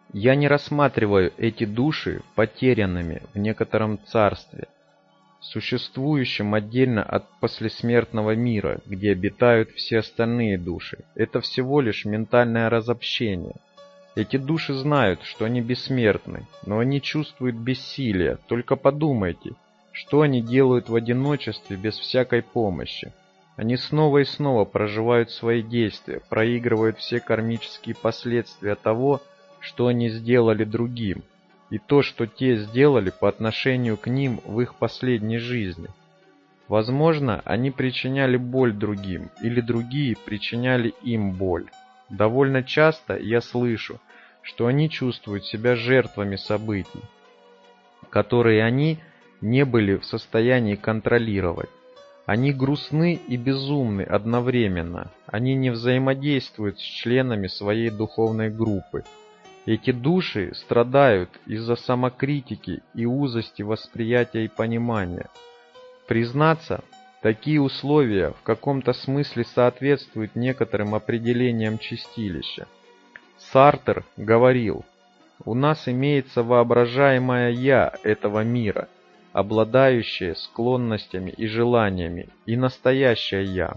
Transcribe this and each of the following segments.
Я не рассматриваю эти души потерянными в некотором царстве, существующем отдельно от послесмертного мира, где обитают все остальные души. Это всего лишь ментальное разобщение. Эти души знают, что они бессмертны, но они чувствуют бессилие. Только подумайте, что они делают в одиночестве без всякой помощи. Они снова и снова проживают свои действия, проигрывают все кармические последствия того, что они сделали другим, и то, что те сделали по отношению к ним в их последней жизни. Возможно, они причиняли боль другим, или другие причиняли им боль. Довольно часто я слышу, что они чувствуют себя жертвами событий, которые они не были в состоянии контролировать. Они грустны и безумны одновременно. Они не взаимодействуют с членами своей духовной группы. Эти души страдают из-за самокритики и узости восприятия и понимания. Признаться, такие условия в каком-то смысле соответствуют некоторым определениям чистилища. Сартр говорил: «У нас имеется воображаемое «я» этого мира, обладающее склонностями и желаниями, и настоящее «я».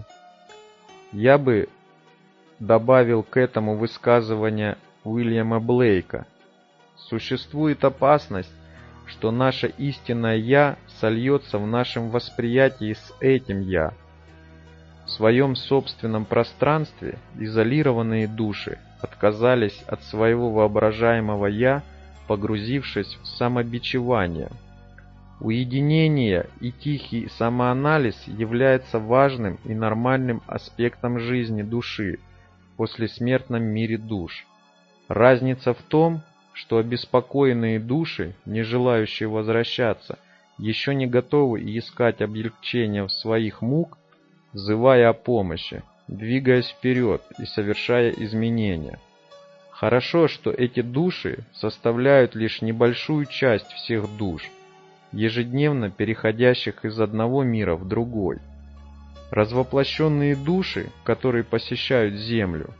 Я бы добавил к этому высказывание Уильяма Блейка: «Существует опасность, что наше истинное «я» сольется в нашем восприятии с этим «я». В своем собственном пространстве изолированные души отказались от своего воображаемого «я», погрузившись в самобичевание. Уединение и тихий самоанализ являются важным и нормальным аспектом жизни души в послесмертном мире душ. Разница в том, что обеспокоенные души, не желающие возвращаться, еще не готовы искать облегчения в своих мук, взывая о помощи, двигаясь вперед и совершая изменения. Хорошо, что эти души составляют лишь небольшую часть всех душ, ежедневно переходящих из одного мира в другой. Развоплощенные души, которые посещают Землю,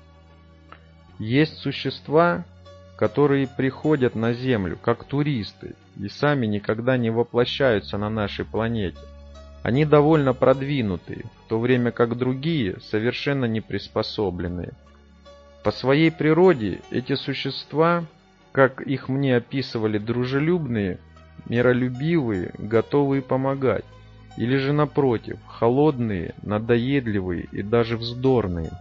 есть существа, которые приходят на Землю как туристы и сами никогда не воплощаются на нашей планете. Они довольно продвинутые, в то время как другие совершенно не приспособленные. По своей природе эти существа, как их мне описывали, дружелюбные, миролюбивые, готовые помогать, или же напротив, холодные, надоедливые и даже вздорные.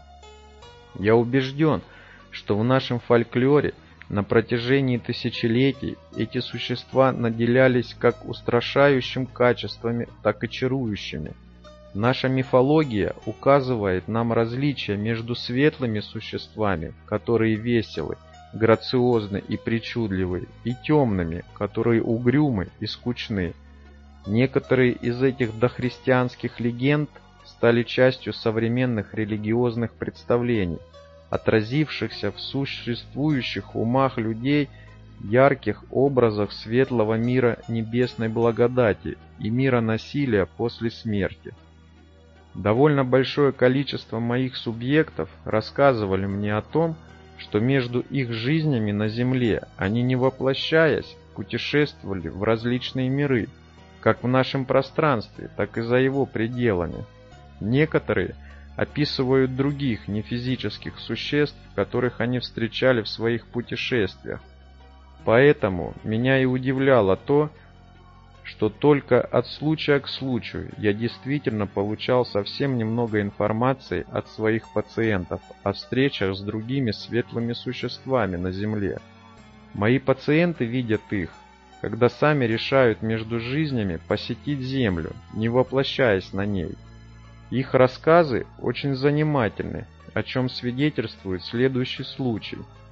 Я убежден, что в нашем фольклоре на протяжении тысячелетий эти существа наделялись как устрашающими качествами, так и чарующими. Наша мифология указывает нам различия между светлыми существами, которые веселы, грациозны и причудливы, и темными, которые угрюмы и скучны. Некоторые из этих дохристианских легенд стали частью современных религиозных представлений, отразившихся в существующих умах людей ярких образах светлого мира небесной благодати и мира насилия после смерти. Довольно большое количество моих субъектов рассказывали мне о том, что между их жизнями на Земле они, не воплощаясь, путешествовали в различные миры, как в нашем пространстве, так и за его пределами. Некоторые описывают других нефизических существ, которых они встречали в своих путешествиях. Поэтому меня и удивляло то, что только от случая к случаю я действительно получал совсем немного информации от своих пациентов о встречах с другими светлыми существами на Земле. Мои пациенты видят их, когда сами решают между жизнями посетить Землю, не воплощаясь на ней. Их рассказы очень занимательны, о чем свидетельствует следующий случай.